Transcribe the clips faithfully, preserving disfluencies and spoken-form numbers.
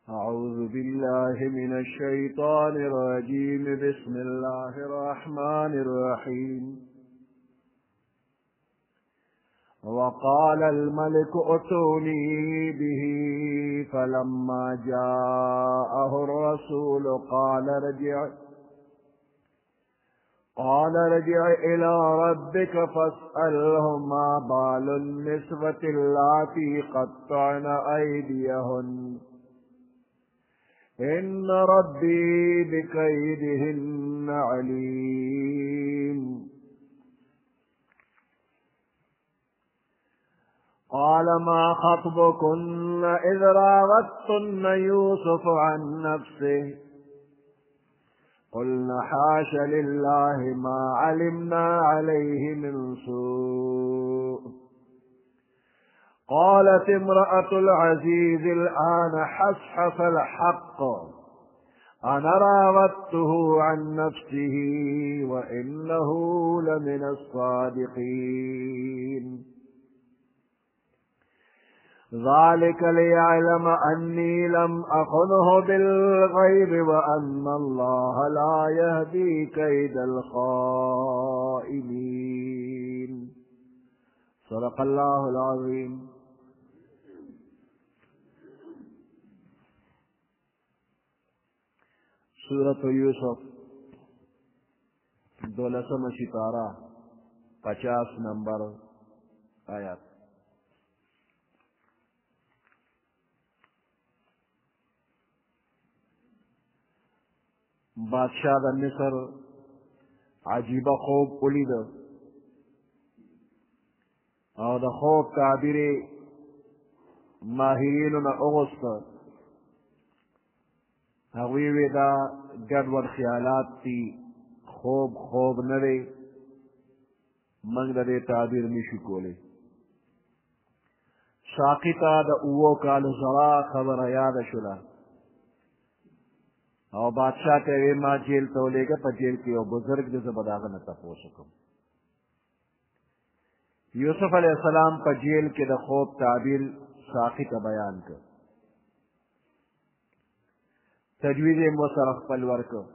أعوذ بالله من الشيطان الرجيم. بسم الله الرحمن الرحيم. وقال الملك ائتوني به فلما جاءه الرسول قال ارجع قال ارجع إلى ربك فاسأله ما بال النسوة اللاتي قطعن أيديهن إن ربي بكيدهن عليم. قال ما خطبكن إذ راودتن يوسف عن نفسه قلنا حاش لله ما علمنا عليه من سوء. قالت امرأة العزيز الآن حصحص الحق أنا راودته عن نفسه وإنه لمن الصادقين. ذلك ليعلم أني لم أخنه بالغيب وأن الله لا يهدي كيد الخائنين. صدق الله العظيم. سورة یوسف دولسم سپارہ پچاس نمبر آیات. بادشاہ د مصر عجیبه خوب ولید او د خوب تعبیر ماهرینو نه اغوسته. هغوی وی دا ګډوډ خیالات دي، خوب خوب نه دی، موږ د دې تعبیر نشو کولی. ساقي ته د اوو کالو زړه خبره یاده شوله او بادشاہ ته وی ما جیل ته ولېږه، په جیل کې یو بزرګ دی، زه به د هغه نه تپوس وکړم. یوسف علیه السلام په جیل کې د خوب تعبیر ساقي ته بیان کړ. تجویز یې مو سره خپل ورکړ.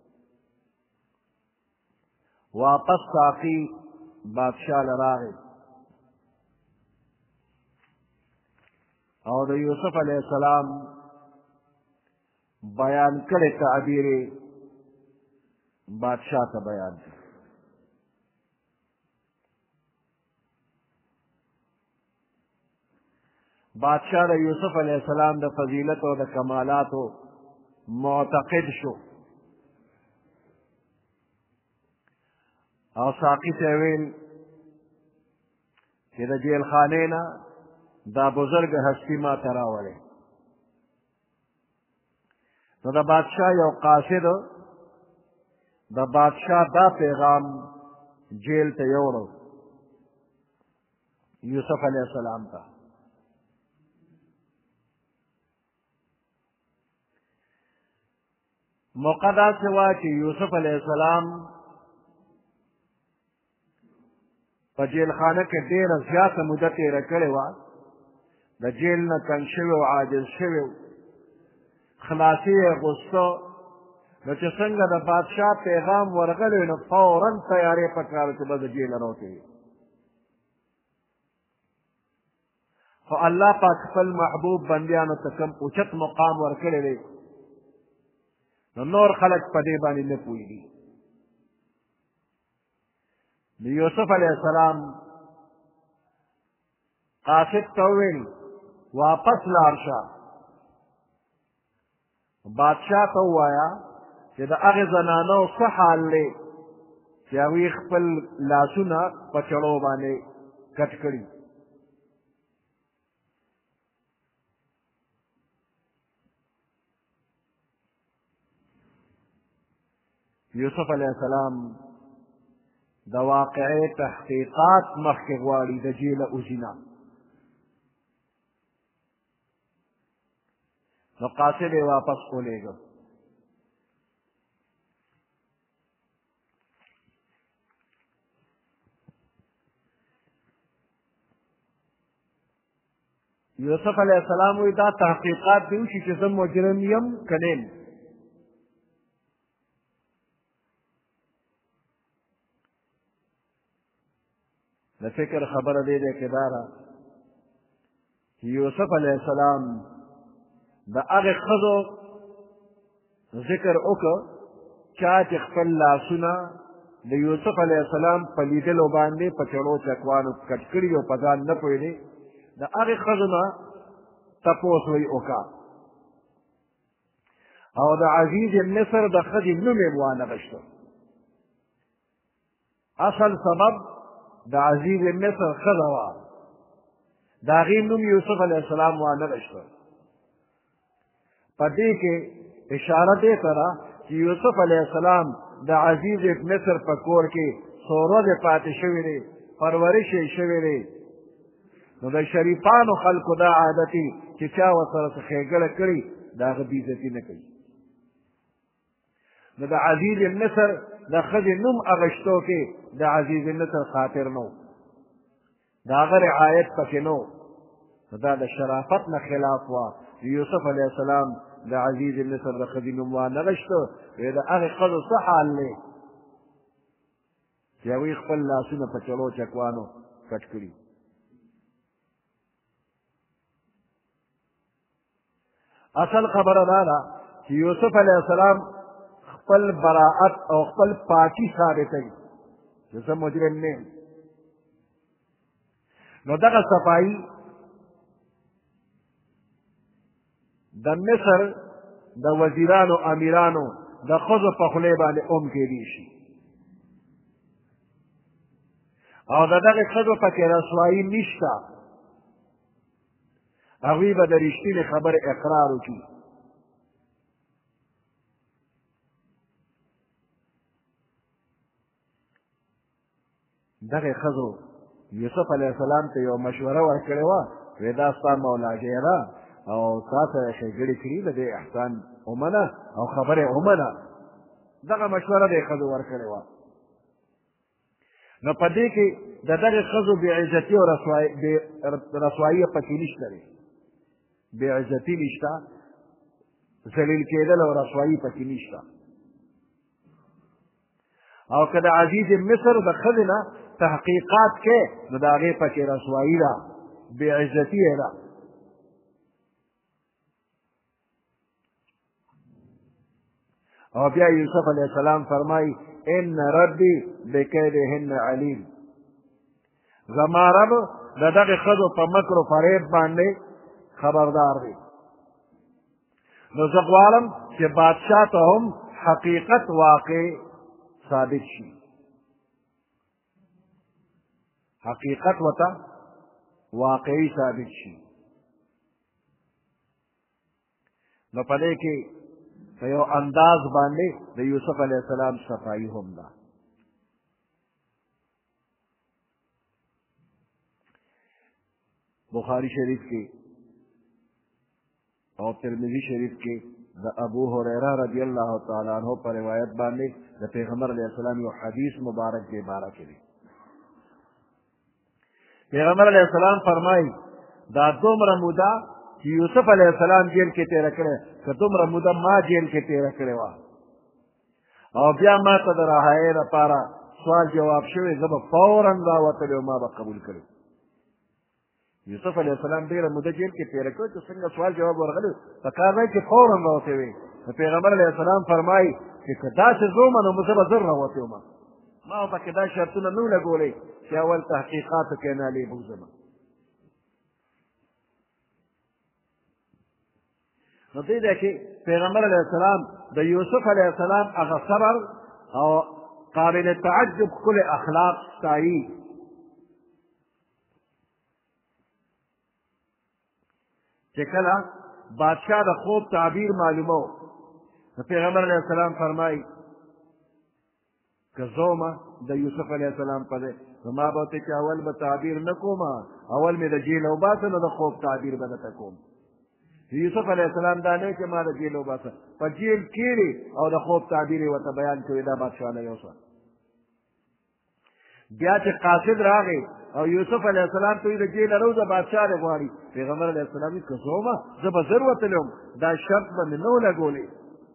واپس ساقي بادشاہ له راغی او د یوسف علیه السلام بیان کړی تعبیر بادشاہ ته بیان کړ. بادشاہ د یوسف علیه السلام د فضیلت او د کمالاتو معتقد شو او ساقي ته ویل چې د جیل خانې نه دا بزرګ هستي ما ته راولې. نو د بادشاہ یو قاصد د بادشاہ دا پیغام جیل ته یوړو یوسف علیه السلام ته. موقع داسې وه چې یوسف علیه السلام په جیل خانه کې ډېره زیاته موده تېره کړې وه. د جیل نه تنګ شوی او عاجز شوی و، خلاصي یې غوسته. نو چې څنګه د بادشاه پیغام ورغلی نو فورا تیارې په کار چې به د جیله راوتې. خو الله پاک خپل محبوب بندیانو ته کوم اوچت مقام ورکړی دی، نو نور خلک په دې باندې نه پوهېږي. د یوسف علیه السلام قاصد ته وویل واپس لاړ شه، بادشاہ ته ووایه چې د هغې زنانو څه حال دی چې هغوی خپل لاسونه په چړو باندې کټ کړي. یوسف علیه السلام د واقعي تحقیقات مخکې غواړي د جیله وځي نه. نو قاصد یې واپس ولېږه. یوسف علیه السلام وایي دا تحقیقات دې وشي چې زه مجرم یم که نه یم. د فکر خبره دې ده کې دا ده چې یوسف علیه السلام د هغې ښځو ذکر وکړه چا چې خپل لاسونه د یوسف علیه السلام په لیدلو باندې په چړو چکوانو کټ کړي او په ځان نه پوهېدې د هغې ښځو نه تپوس وی وکړه او د عزیز مصر د ښځې نوم یې وانغښته. اصل سبب د عزیز مصر ښځه وه، د هغې نوم یوسف علیه السلام وانغښته. په دې کې اشاره دې ته ده چې یوسف علیه السلام د عزیز مصر په کور کې څو ورځې پاتې شوي دی، پرورش یې شوی دی. نو د شریفانو خلکو دا عادت وي چې چا ورسره څه ښېګړه کړي د هغه بېعزتي نه کوي. نو د عزیز مصر د ښځې نوم اغشتو کې د عزیز مصر خاطر نه و، د هغه رعایت پکې نه و. نو دا د شرافت نه خلاف وه. یوسف علیه السلام د عزیز مصر د ښځې نوم وانغشته. وی د هغې ښځو څه حال دی چې هغوی خپل لاسونه په چړو چکوانو کټ کړي. اصل خبره دا ده چې یوسف علیه السلام خپل براعت او خپل پاکي ثابتوي چې زه مجرم نه یم. نو دغه صفایي د مصر د وزیرانو امیرانو د ښځو په خولې باندې هم کېدی شي او د دغې ښځو پکې رسوایي نشته. هغوی به د رښتینې خبرې اقرار وکړي. دغې ښځو یوسف علیه السلام ته یوه مشوره ورکړې وه، وی دا ستا مولاګۍ ده او تا سره ښېګړې کړي د دې احسان ومنه او خبرې ومنه. دغه مشوره دې ښځو ورکړې وه. نو په دې کې د دغې ښځو بېعزتي او رسوایي پکې نشته دی. بېعزتي نشته، ذلیل کېدل او رسوایي پکې نشته. او که د عزیز مصر د ښځې نه تحقیقات کې نو د هغې پکې رسوایي ده، بېعزتي یې ده. او بیا یوسف علیه السلام فرمایي ان ربي بکیدهن علیم. زما رب د دغې ښځو په مکر و فریب باندې خبردار دی. نو زه غواړم چې بادشاه ته هم حقیقت واقع ثابت شي، حقیقت ورته واقعي ثابت شي. نو په دې کې په یو انداز باندې د یوسف علیه السلام صفایي هم ده. بخاری شریف کې او ترمذی شریف کې د ابو هریره رضی الله تعالی عنہ په روایت باندې د پیغمبر علیه السلام یو حدیث مبارک دې باره کې دی. پیغمبر علیه السلام فرمایي دا دومره موده چې یوسف علیه السلام جیل کې تېره کړې، که دومره موده ما جیل کې تېره کړې وه او بیا ما ته د رهایۍ لپاره سوال جواب شوی، زه به فورا راوتلی او ما به قبول کړی. یوسف علیه السلام ډېره موده جیل کې تېره کړې چې څنګه سوال جواب ورغلی په کار دی چې فورا راوتی وي. نو پیغمبر علیه السلام فرمایي چې که داسې ځومه نو زه به زر راوتی وم. ما به پکې دا شرطونه نه لګولی چې اول تحقیقاتو کې نالې بوځم. نو دې ده کې پیغمبر علیه السلام د یوسف علیه السلام هغه صبر او قابل تعجب ښکلي اخلاق ستایي. چې کله بادشاه د خوب تعبیر معلومو نو پیغمبر علیه السلام فرمایي که زومه د یوسف علیه السلام په دی نو ما به ورته چې اول به تعبیر نه کوم، اول مې د جیل وباسه نو د خوب تعبیر به درته کوم. یوسف علیه السلام دا نه چې ما د جیل وباسه، په جیل کېري او د خوب تعبیر یې ورته بیان کوي. دا بادشاه نه یو څه بیا چې قاصد راغی او یوسف علیه السلام ته د جیل روزه بادشاه دی غواړي پیغمبر علیه السلام که زه ومه زه به زر وتلی وم دا شرط به مې نه و لګولی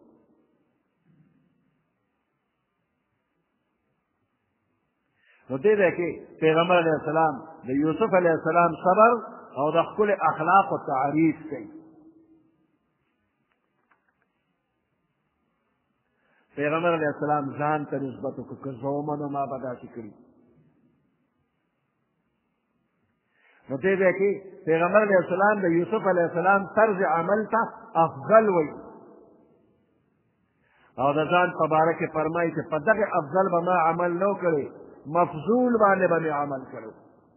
نو دې ځای کې پیغمبر علیه السلام د یوسف علیه السلام صبر او د خپل اخلاقو تعریف کوي پیغمبر علیه السلام ځان ته نسبت وکړو که زه ومه نو ما به داسې کړي نو دې ځای کې پیغمبر علیه السلام د یوسف علیه السلام طرز عمل ته افضل وایي او د ځان په باره کې فرمایي چې په دغه افضل به ما عمل نه کړی مفضول باندې به مې عمل کړو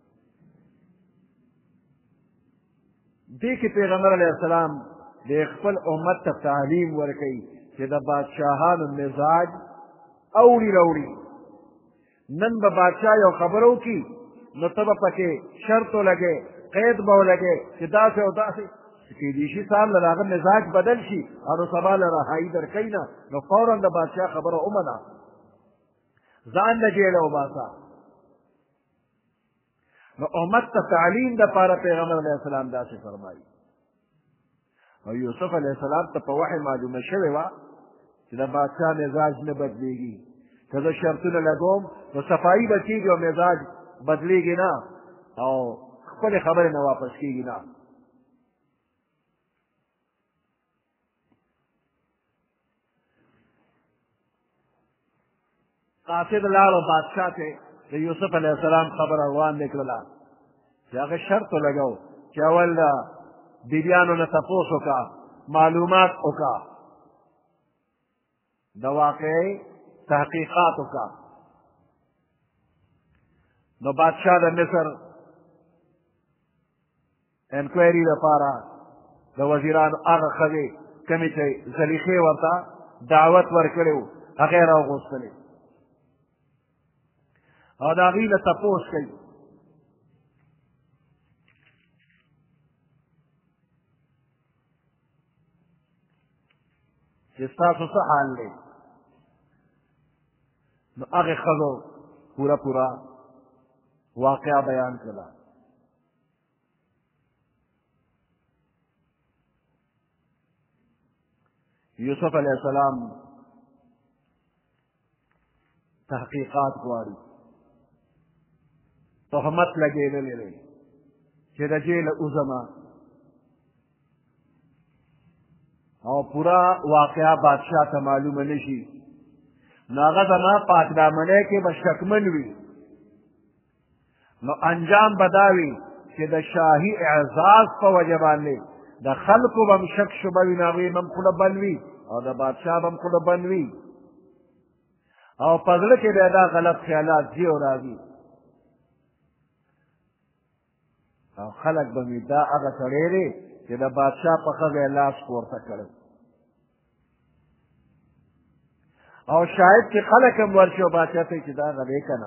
دې کې پیغمبر علیه السلام د خپل امت ته تعلیم ورکوي چې د بادشاهانو مزاج اوړي راوړي نن به بادشاه یو خبره وکړي نو ته به پکې شرط ولګې قید به ولګې چې داسې او داسې کیدای شي سهار له هغه مزاج بدل شي او نو سبا له رهایي درکوي نه نو فورا د بادشاه خبره ومنه ځان د جیله وباسه نو امت ته تعلیم دپاره پیغمبر علیه السلام داسې فرمایي او یوسف علیه السلام ته په وحی معلومه شوې وه چې د بادشاه مزاج نه بدلېږي که زه شرطونه لګوم نو صفایي به کېږي او مزاج بدلېږي نه او خپلې خبرې نه واپس کېږي نه قاصد لاړو بادشاه ته د یوسف علیه السلام خبره وړاندې کړله چې هغه شرط ولګو چې اول د بیبیانو نه تپوس وکړه معلومات وکړه د واقعي تحقیقات وکړه نو بادشاه د مصر انکوایري لپاره د وزیرانو هغه ښځې کومې چې زلیخې ورته دعوت ورکړی و هغه یې راوغوښتلې او د هغوی نه تپوس کوي چې ستاسو څه حال دی نو هغې ښځو پوره پوره واقعه بیان کړله یوسف علیه السلام تحقیقات غواړي تهمت لګېدلی دی چې د جیله وځمه او پورا واقعه بادشاه ته معلومه نشي نو هغه زما پاکدامنۍ کې به شکمن وي نو انجام به دا وي چې د شاهي اعزاز په وجه باندې د خلکو به هم شک شبه وي نو هغوی به هم خوله بند وي او د بادشاه به هم خوله بند وي او په زړه کې بیا دا غلط خیالات ځي او راځي او خلک به مې دا هغه سړی دی چې د بادشاه په ښځه لاس پورته کړی او شاید چې خلک هم ورشي او بادشاه ته چې دا هغه دی که نه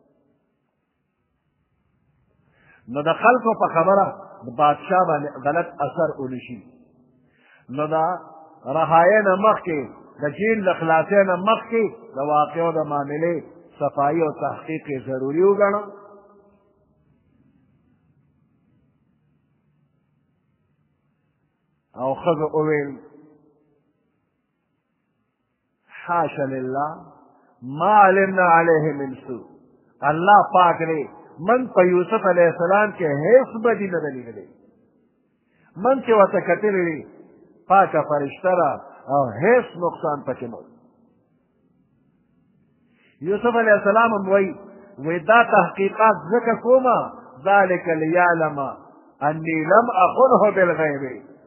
نو د خلکو په خبره د بادشاه باندې غلط اثر ونشي نو د رهایۍ نه مخکې د جیل د خلاصۍ نه مخکې د واقعو د معاملې صفایي او تحقیق یې ضروري وګڼم او ښځو وویل حاشا لله ما علمنا علیه من سوء الله پاک دی من په یوسف علیه السلام کې هیڅ بدي نه ده لیدلې من چې ورته کتلې وي پاکه فرشته ده او هیڅ نقصان پکې نه یوسف علیه السلام هم وایي وایي دا تحقیقات ځکه کومه ذلک لیعلم انی لم اخنه بالغیب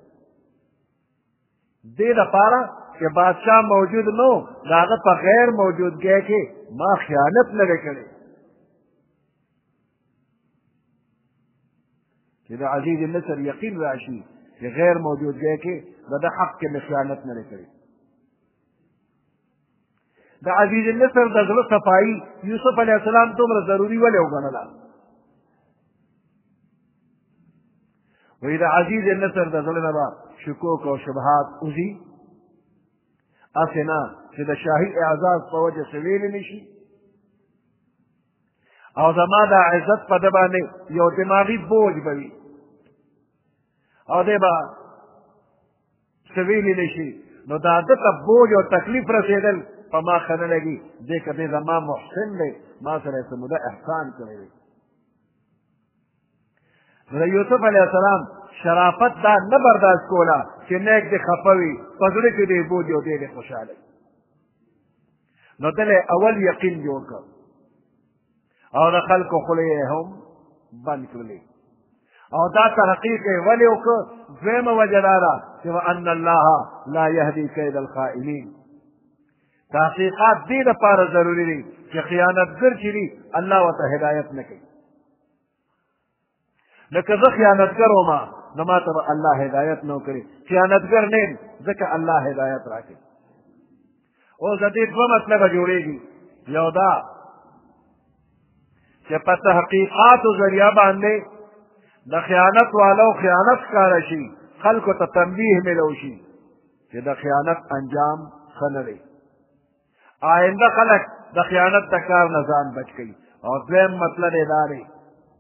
دې دپاره چې بادشاه موجود نه و د هغه په غیر موجودګۍ کې ما خیانت نه دی کړی چې د عزیز مصر یقین راشي چې غیر موجودګۍ کې د ده حق کې مې خیانت نه دی کړی د عزیز مصر د زړه صفایي یوسف علیه السلام دومره ضروري ولې وګڼله وایي د عزیز مصر د زړه نه به شکوک او شبهات وځي هسې نه چې د شاهي اعزاز په وجه څه ویلی نه شي او زما دا عزت په ده باندې یو دماغي بوج به وي او دی به څه ویلی نه شي نو دا ده ته بوج او تکلیف رسېدل په ما ښه نه لګي دی که دی زما محسن دی ما سره یې څه موده احسان کړی دی نو د یوسف علیه السلام شرافت دا نه برداشت کوله چې نیک دې خفه وي په زړه کې دې بوج او دی دې خوشحاله نو دل اول یقین جوړ کړ او د خلکو خولې یې هم بند کړلې او دا ترقي کې ولې وکړه دویمه وجه دا ده چې وان الله لا یهدي کید الخائنین تحقیقات دې دپاره ضروري دي چې خیانتګر چې دي الله ورته هدایت نه کوي لکه زه خیانتګر وما نو ما ته به الله هدایت نه کړي خیانتګر نه یم ځکه الله هدایت راکړي اوس د دې دوه مطلبه جوړېږي یو دا چې په تحقیقاتو ذریعه باندې د خیانت والو خیانت ښکاره شي خلکو ته تنبیه میلو شي چې د خیانت انجام ښه نه دی آینده خلک د خیانت د کار نه ځان بچ کوي او دویم مطلب یې دا دی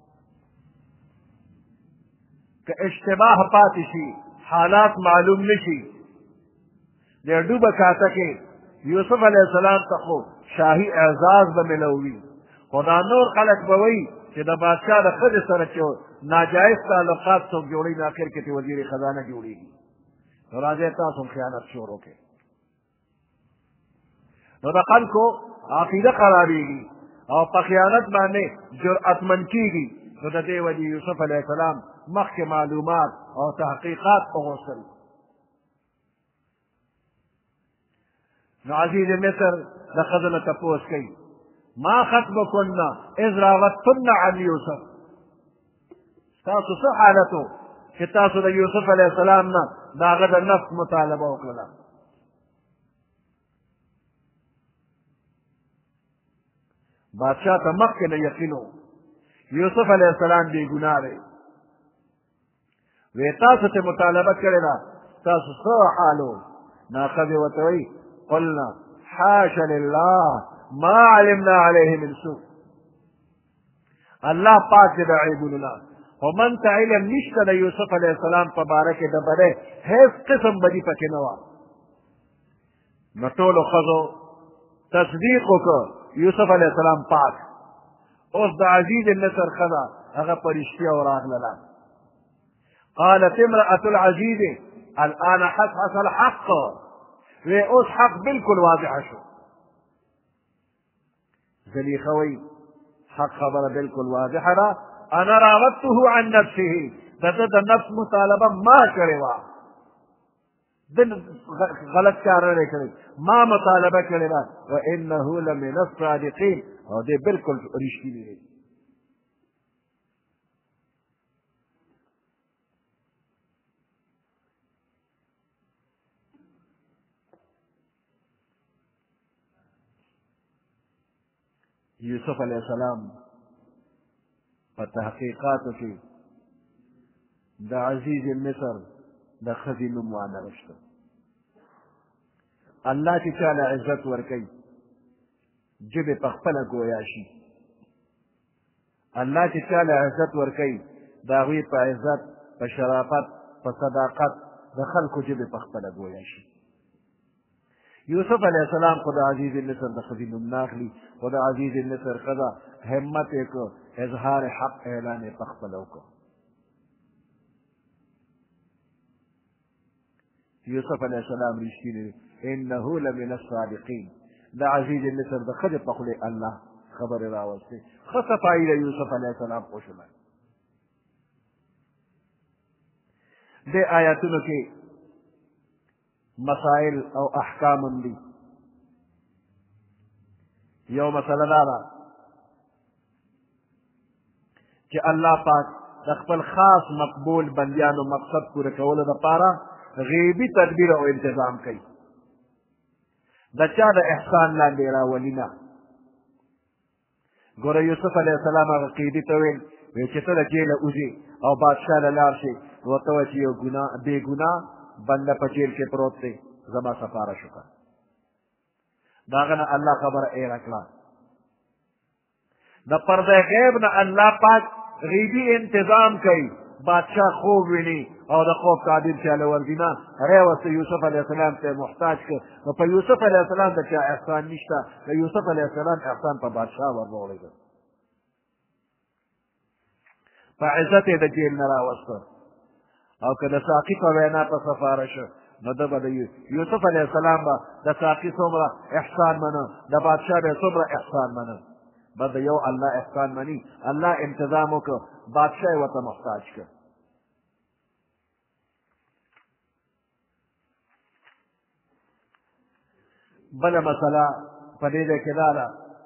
که اشتباه پاتې شي حالات معلوم نه شي د ډوبه کاسه کې یوسف علیه السلام ته خو شاهي اعزاز به میلوي خو دا نور خلک به وایي چې د بادشاه د ښځې سره چې ناجایز تعلقات څوک جوړوي نو اخر کې ترې وزیر خزانه جوړېږي نو راځئ تاسو هم خیانت شروع کړئ نو د خلکو عقیده خرابېږي او په خیانت باندې جرأتمن کېږي نو د دې وجې یوسف علیه السلام مخکې معلومات او تحقیقات وغوښتل نو عزیز مصر د ښځو نه تپوس کوي ما خطبكن اذ راوتن عن یوسف ستاسو څه حالت و چې تاسو د یوسف علیه السلام نه د هغه د نفس مطالبه وکړله بادشاه ته مخکې نه یقین و یوسف علیه السلام بې ګناه دی وی تاسو ته مطالبه کړې ده تاسو څه حال و نو ښځې ورته وایي قلنا حاش لله ما علمنا عليه من سوء الله پاک دې د عیبونو نه خو من ته علم نشته د یوسف علیه السلام په باره کې د بدۍ هیڅ قسم بدي پکې نه وه نو ټولو ښځو تصدیق وکړه یوسف علیه السلام پاک اوس د عزیز مصر ښځه هغه په رښتیا وراغلله قالت امرأة العزيز الآن حصحص الحق وی اوس حق بالکل واضح شو زلیخه وی حق خبره بالکل واضحه ده انا راودته عن نفسه د ده د نفس مطالبه ما کړې وه ده غلط کار نه دی کړی ما مطالبه کړې ده وانه لمن الصادقین او دی بالکل رښتینی دی یوسف علیہ السلام په تحقیقاتو کې د عزیز مصر د ښځې نوم وانغښته الله چې چاله عزت ورکوي ژبې په خپله ګویا شي الله چې چاله عزت ورکوي د هغوی په عزت په شرافت په صداقت د خلکو ژبې په خپله ګویا شي یوسف علیه السلام خو د عزیز مصر د ښځې نوم نه اخلي خو د عزیز مصر ښځه همت یې کړ اظهار حق اعلان یې پخپله وکړ یوسف علیه السلام رښتینی دی انه لمن الصادقین د عزیز مصر د ښځې په خولې الله خبرې راوستې ښه صفایي د یوسف علیه السلام خوشله دې آیاتونو کې مسائل او احکام دي یو مسله دا ده چې الله پاک د خپل خاص مقبول بندیانو مقصد پوره کولو دپاره غیبي تدبیر او انتظام کوي د چا د احسان لاندې راولي نه ګوره یوسف علیه السلام هغه قیدي ته ویل وی چې ته د جیله وځې او بادشاه له لاړ شې ورته وایه چې یو ګناه بې ګناه بنده په جیل کې پروت دی زما سپاره شو که د هغه نه الله خبره ایره کړه د پرده غیب نه الله پاک غیبي انتظام کوي بادشاه خوب ویني او د خوب تعبیر چاله ورځي نه هغې ورته یوسف علیه السلام ته محتاج کړ نو په یوسف علیه السلام د چا احسان نشته د یوسف علیه السلام احسان په بادشاه ورغوړېده په عزت یې د جیل نه راوسته او که د ساقي په وینا په سفاره شو نو ده به د یوسف علیه السلام به د ساقي څومره احسان منه د بادشاه به څومره احسان منه بس د یو الله احسان مني الله انتظام وکړه بادشاه یې ورته محتاج کړ بله مسله په دې ځای کې دا ده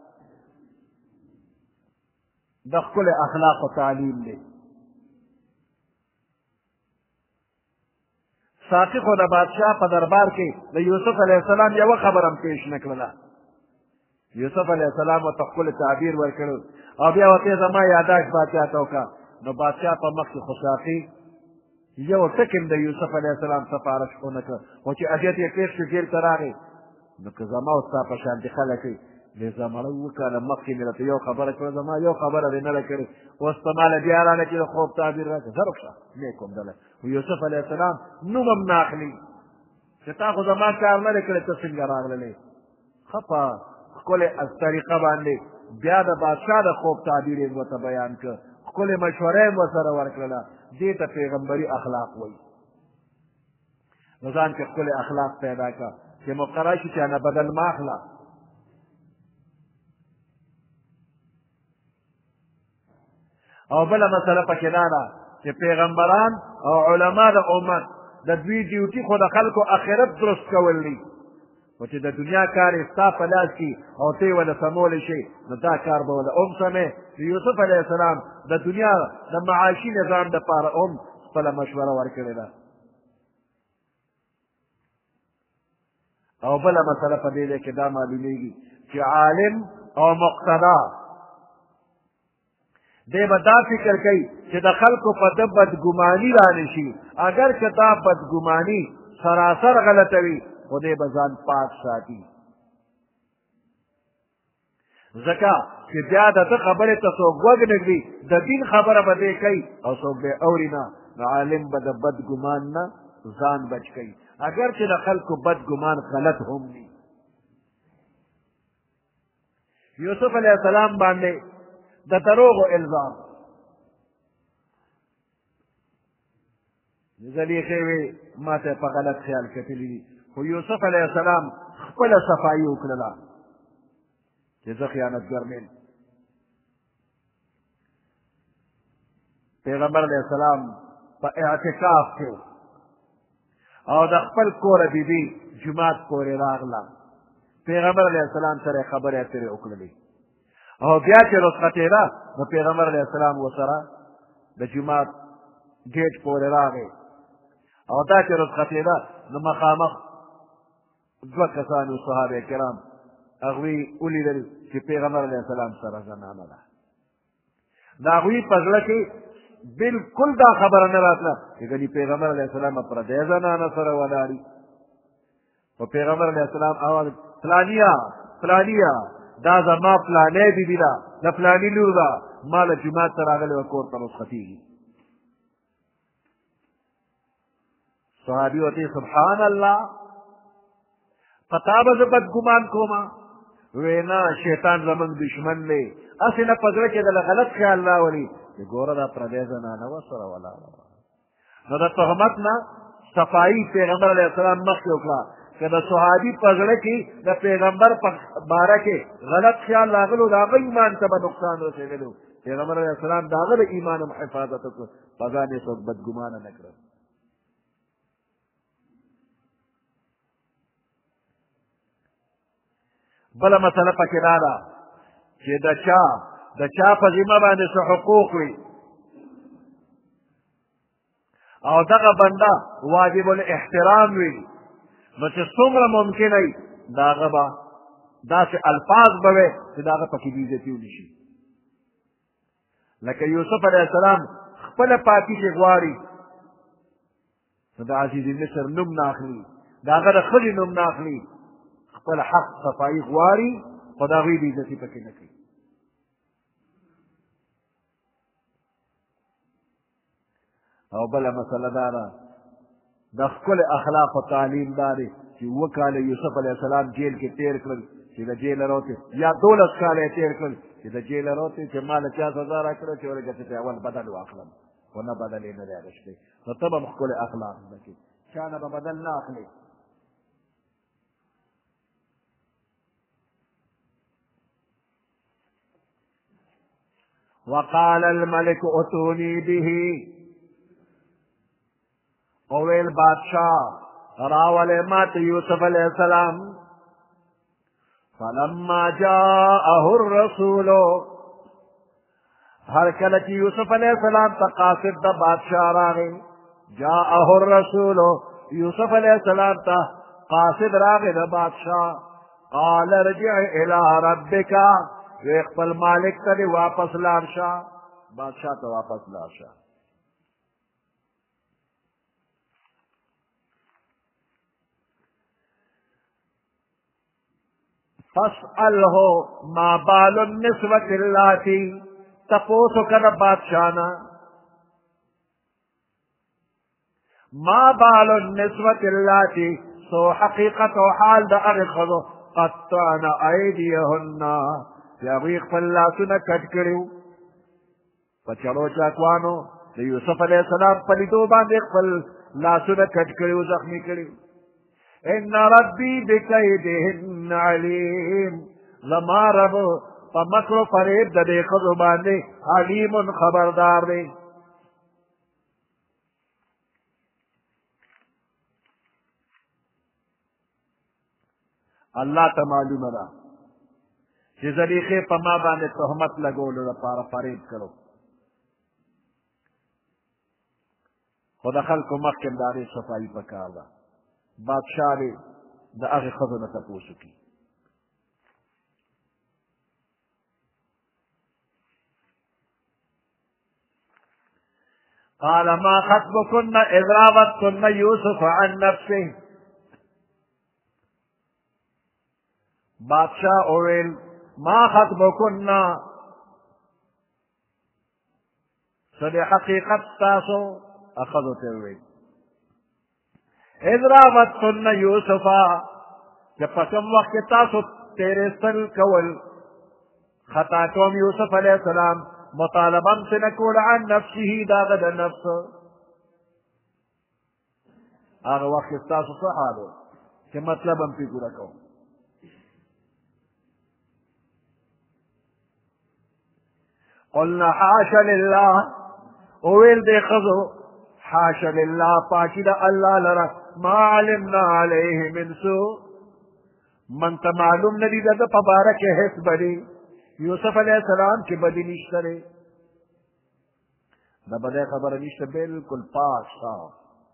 د ښکلې اخلاقو تعلیم دی ساقي خو د بادشاه په دربار کې د یوسف علیه السلام یوه خبره هم پیش نه کړله یوسف علیه السلام ورته ښکلې تعبیر ورکړو او بیا ورته زما یاداشت بادشاه ته وکړه نو بادشاه په مخ کې خو ساقي یو ټکم د یوسف علیه السلام سفارش ونه کړ خو چې اذیت یې پېښ شو جیل ته راغی نو که زما او ستا په شانتې خلک وي د زمړه اووه کاله مخکې مې راته یو خبره کړه زما یو خبره دې نه ده کړې اوس ته ماله بیا رانه چې د خوب تعبیر راکړه زه رخصه نه یې کوم دله خو یوسف علیه السلام نوم هم نه اخلي چې تا خو زما کار نه دی کړی ته څنګه راغللی ښه په ښکلې طریقه باندې بیا د بادشاه د خوب تعبیر یې ورته بیان کړه ښکلې مشوره یې ورسره ورکړله دې ته پیغمبري اخلاق وایي نو ځان کې ښکلې اخلاق پیدا کړه چې مقرر شي چې نه بدل ما اخله او بله مسله پکې دا ده چې پیغمبران او علما د امت د دوی ډیوټي خو د خلکو آخرت درست کول دي خو چې د دنیا کار یې ستا په لاس کې او ته یې ونه سمولی شي نو دا کار به ونه هم سمې د یوسف علیه السلام د دنیا د معاشي نظام دپاره هم خپله مشوره ورکړې ده او بله مسله په دې ځای کې دا معلومیږي چې عالم او مقتدا دی به دا فکر کوي چې د خلکو په ده بدګماني رانه شي اگر که دا بدګماني سراسر غلطه وي خو دی به ځان پاک ساتي ځکه چې بیا د ده خبرې ته څوک غوږ نږدي د دین خبره به دی کوي او څوک به یې اوري نه نو عالم به د بدګمان نه ځان بچ کوي اگر چې د خلکو بدګمان غلط هم وي یوسف علیه السلام باندې د دروغو الزام زلیخې وې ما ته په غلط خیال کتلي دي خو یوسف علیه السلام خپله صفایي وکړله چې زه خیانتګر نه یم پیغمبر علیه السلام په اعتکاف کې او د خپل کوره بیبي جومات پورې راغله پیغمبر علیه السلام سره یې خبرې اترې وکړلې او بیا چې رخصتېده نو پیغمبر علیه السلام ورسره د جومات ګیټ پورې راغی او دا چې رخصتېده نو مخامخ دوه کسانو صحابه کرام هغوی ولیدل چې پیغمبر علیه السلام سره زنانه ده د هغوی په زړه کې بالکل دا خبره نه راتله چې ګنې پیغمبر علیه السلام پردی زنانه سره ولاړي خو پیغمبر علیه السلام اواز فلانیه فلانیه دا زما فلانی بیبي ده د فلاني لور ده ما له جومات ته راغلی وه کور ته رخصتېږي صحابي ورته سبحان الله په تا به زه بدګمان کومه وی نه شیطان زمونږ دشمن دی هسې نه په زړه کې دله غلط خیال راولي چې ګوره دا پردی زنانه ورسره ولاړه وه نو د تهمت نه صفایي پیغمبر علیه السلام مخکې وکړه که د صحابي په زړه کې د پیغمبر په باره کې غلط خیال راغلو د هغه ایمان ته به نقصان رسېدلو پیغمبر علیه السلام د هغه د ایمان هم حفاظت وکړو په ځان یې څوک بدګمانه نه کړه بله مسله پکې دا ده چې د چا د چا په ذمه باندې څه حقوق وي او دغه بنده واجب الاحترام وي نو چې څومره ممکن وي د هغه به داسې الفاظ به وي چې د هغه پکې بېعزتي ونه شي لکه یوسف علیه السلام خپله پاکي چې غواړي نو د عزیز مصر نوم نه اخلي د هغه د ښځې نوم نه اخلي خپل حق صفایي غواړي خو د هغوی بېعزتي پکې نه کوي او بله مسله دا ده د ښکلې اخلاقو تعلیم دا دی چې اووه کاله یوسف علیه السلام جیل کې تېر کړل چې د جیله راوتې یا دولس کاله یې تېر کړل چې د جیله راوتې چې ما له چا سزا را کړه چې ورګه چې اول بدل واخلم خو نه بدل یې نه دی اخیستی نو ته به هم ښکلې اخلاق زده کړې چا نه به بدل نه اخلې وقال الملك اتوني به اویل بادشاہ راولے مات یوسف علیہ السلام فلما جاءه الرسول ہر کله چې یوسف علیہ السلام ته قاصد د بادشاہ راغی جاءه الرسول یوسف علیہ السلام ته قاصد راغی د بادشاہ قال ارجع الى ربك وی خپل مالک ته دې واپس لاړ شه بادشاہ ته واپس لاړ شه فاسأله ما بال النسوة اللاتي تپوسو کنه بادشاہ نا ما بال النسوة اللاتي سو حقیقت و حال دا ارخضو قطعن ایدیهن یاغوی خپل لاسونه کټ کړیو په چړو چاکوانو د یوسف علیه السلام په لیدو باندې خپل لاسونه کټ کړیو زخمي کړیو ان ربی بکیدهن علیم زما رب په مکر و فریب د دې ښځو باندې علیم خبردار دی الله ته معلومه ده چې زلیخې په ما باندې تهمت لګولو لپاره فریب کړو خو د خلکو مخکې د هغې صفایي پکار ده بادشاہ دې د هغې ښځو نه تپوس وکړي قال ما خطبكن إذ راوتن يوسف عن نفسه بادشاہ اویل ما خطبكن سد حقیقت تاسو اخذو تیویل اذ راوتن یوسفا کہ پسم وقت تاسو تیرے سل کول خطا کوم یوسف علیہ السلام مطالبا سنکول عن نفسه داغد نفس آغا وقت تاسو صحابو کہ مطلبا پی گورا کوم قلنا حاشا لله اویل دے خضو حاشا لله پاکی دا اللہ لرا ما علمنا علیہ من سو من تا معلوم ندی دا دا پبارک حس بدی یوسف علیہ السلام کی بدی نشترے دا بدے خبر نشتر بالکل پاک صاف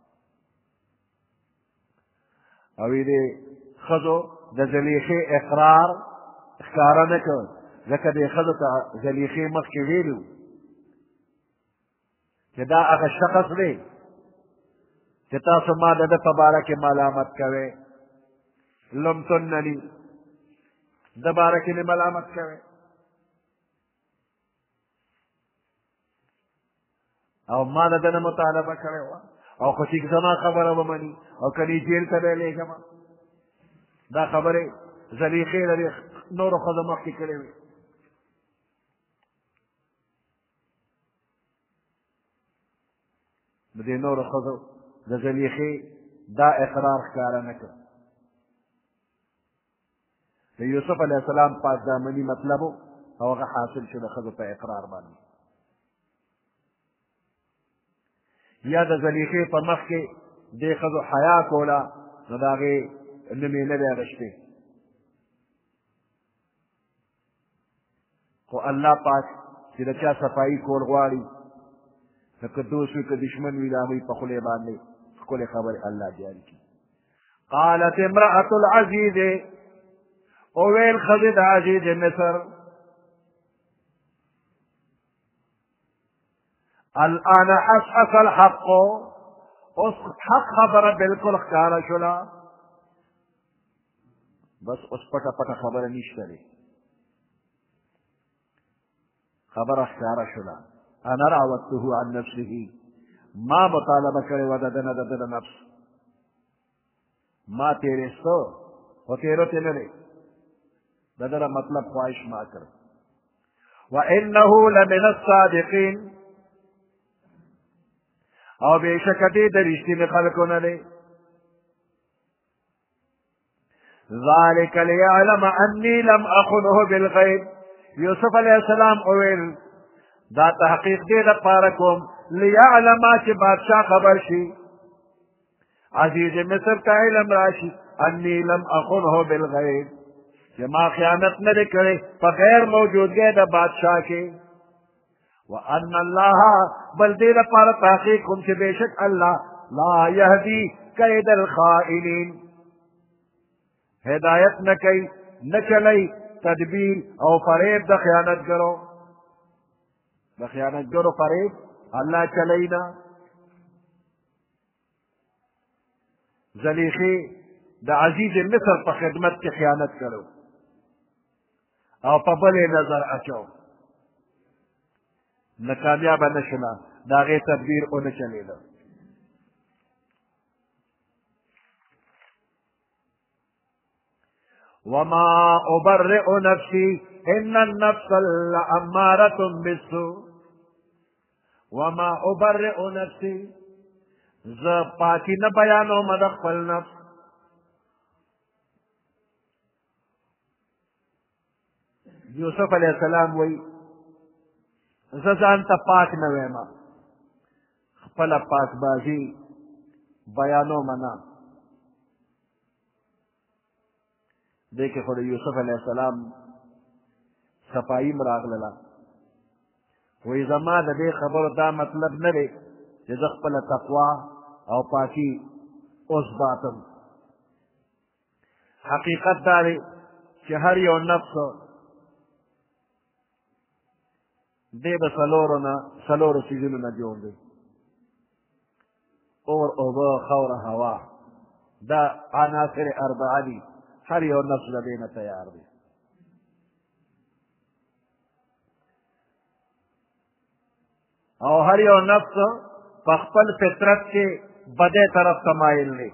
اوی دے خضو دا زلیخی اقرار اخکارا نکر ځکه دې ښځو ته زلیخې مخکې ویلو چې دا هغه شخص دی چې تاسو ما د ده په باره کې ملامت کوئ لمتنني د باره کې مې ملامت کوئ او ما د ده نه مطالبه کړې وه او خو چې زما خبره ومني او که دې جیل ته به لېږم دا خبرې زلیخې د دې نورو ښځو مخکې کړې وې د دې نورو ښځو د زلیخې دا اقرار ښکاره نه کړ د یوسف علیه السلام پاک دامني مطلب و او هغه حاصل شو د ښځو په اقرار باندې یا د زلیخې په مخ کې دې ښځو حیا کوله نو د هغې نوم یې نه دی اغوښتی خو الله پاک چې د چا صفایي کول غواړي نو که دوست وي که دشمن وي د هغوی په خولې باندې ښکلې خبرې الله جاري کړي قالت امرأة العزیز اویل ښځې د عزیز مصر الآن حسحس الحق اوس حق خبره بالکل ښکاره شوله بس اوس پټه پټه خبره نشته دی خبره ښکاره شوله انا راودته عن نفسه ما مطالبه کړې وه د ده نه د ده د نفس ما تېرېسته خو تېرو تې نه دی د ده د مطلب خواهش ما کړ وانه لمن الصادقین او بېشکه دی د رښتینې خلکو نه دی ذلك ليعلم انی لم اخنه بالغیب یوسف علیه السلام وویل دا تحقیق دی دپاره کوم لیعلم چې بادشاه خبر شي عزیز مصر ته علم راشي انی لم اخنه بالغیب چې ما خیانت نه دی کړی په غیر موجودګۍ د بادشاه کې وان الله بل دې لپاره تحقیق کوم چې بېشک الله لا یهدي کید الخائنین هدایت نه کوي نه چلی تدبیر او فریب د خیانتګرو د خیانتګرو فریب الله چلی نه زلیخی د عزیز مصر په خدمت کې خیانت کړو او په بلې نظر اچو نه کامیابه نه شوله د هغې تدبیر ونه چلېده وما أبرئ نفسي إن النفس لأمارة بالسوء وما أبرئ نفسي ز پاکی نه بیانوم د خپل نفس یوسف علیه السلام وی زه ځان ته پاک نه ویم خپله پاکبازي بیانومه نه دې کې خو د یوسف علیه السلام صفایي م راغلله وایي زما د دې خبرو دا مطلب نه دی چې زه خپله تقوا او پاکي اوس باتم حقیقت دا دی چې هر یو نفس دی به څلورو نه څلورو څیزونو نه جوړ دی اور اوبه خاوره هوا دا عناصر اربعه دي هر یو نفس د دې نه تیار دی او هر یو نفس په خپل فطرت کې بدې طرف ته مایل دی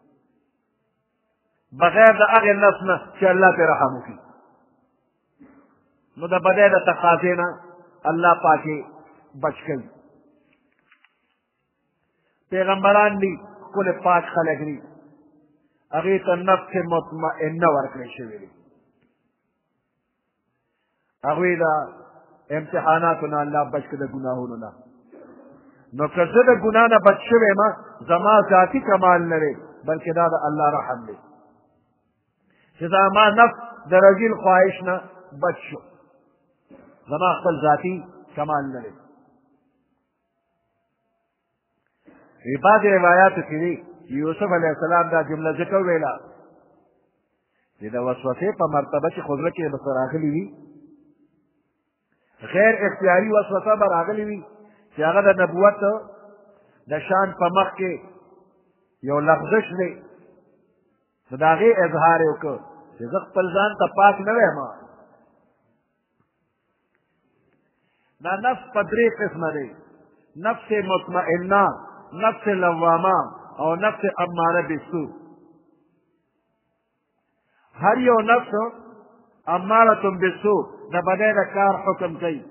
بغیر د هغې نفس نه چې الله پرې رحم وکړي نو د بدې د تقاضې نه الله پاکې بچ کوي پیغمبران دي ښکلې پاک خلک دي هغې ته نفس مطمئنه ورکړی شوې دي هغوی د امتحاناتو نه الله بچ کړي د ګناهونو نه نو که زه د ګناه نه بچ شوی یم زما ذاتي کمال نه دی بلکې دا د الله رحم دی چې زما نفس د رذیل خواهش نه بچ شو زما خپل ذاتي کمال نه دی وی بعضې روایاتو کې دي یوسف علیه السلام دا جمله ځکه وویله چې د وسوسې په مرتبه چې خو زړه کې به څه راغلي وي غیر اختیاري وسوسه به راغلي وي چې هغه د نبوت د شان په مخ کې یو لغزش دی نو د هغې اظهار یې وکړ چې زه خپل ځان ته پاک نه ویم دا نفس په درې قسمه دی نفس مطمئنه نفس لوامه او نفس اماره بالسوء هر یو نفس اماره بالسوء د بدۍ د کار حکم کوي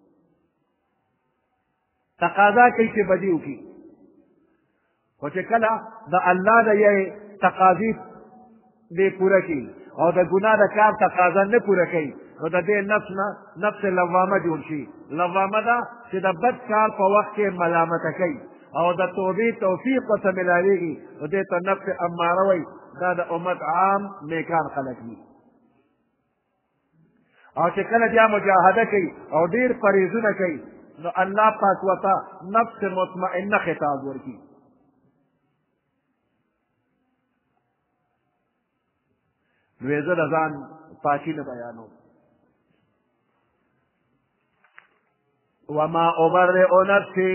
تقاضا کوي چې بدي وکړي خو چې کله د الله د یوې تقاضي دې پوره کړي او د ګناه د کار تقاضا نه پوره کوي نو د دې نفس نه نفس لوامه جوړ شي لوامه ده چې د بد کار په وخت کې ملامته کوي او د توبې توفیق ورته ملاویږي نو دې ته نفس اماره وایي دا د امت عام نیکان خلک دي او چې کله بیا مجاهده کوي او ډېر فریضونه کوي نو الله پاک ورته نفس مطمئنه خطاب ورکړي نو یې زه د ځان پاکي نه بیانوم وما ابرئ نفسي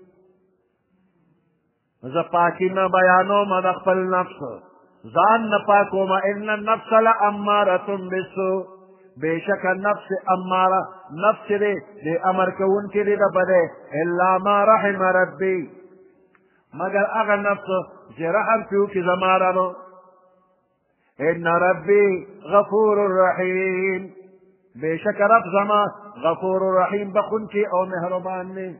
زه پاکي نه بیانوم د خپل نفس ځان نه پاکوم ان النفس لاماره بالسوء بېشکه نفس اماره نفس دی د امر کوونکې دی د بدۍ الا ما رحم ربي मगर अगर नफ्स जरहम क्यों की जमारा नो इन्ना रब्बी गफूर रहीम बेशक रब जमा गफूर रहीम बखुन की और मेहरबान ने।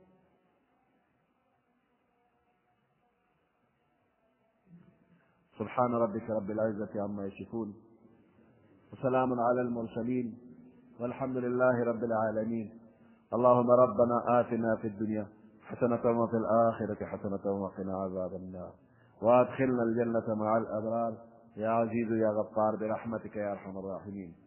सुब्हान रब्बिक रब्बिल इज्जति अम्मा यसिफून वसलामुन अलल मुरसलीन वल्हम्दुलिल्लाहि रब्बिल आलमीन। अल्लाहुम्मा रब्बना आतिना फिद दुनिया हसनतन व फिल आखिरति हसनतन व क़िना अज़ाबन नार व अदखिलना अल जन्नत मअल अबरार या अज़ीज़ या गफ्फार बिरहमतिक या अरहमर राहिमीन।